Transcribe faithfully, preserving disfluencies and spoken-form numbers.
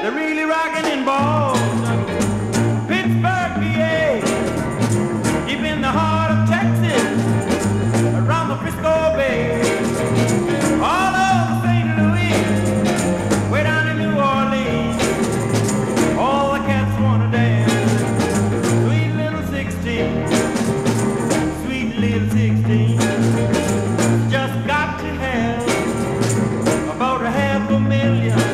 They're really rocking in Boston, Pittsburgh, P A, deep in the heart of Texas, around the Frisco Bay, all over Saint Louis, way down in New Orleans. All the cats wanna dance, sweet little sixteen, sweet little sixteen. Just got to have about a half a million.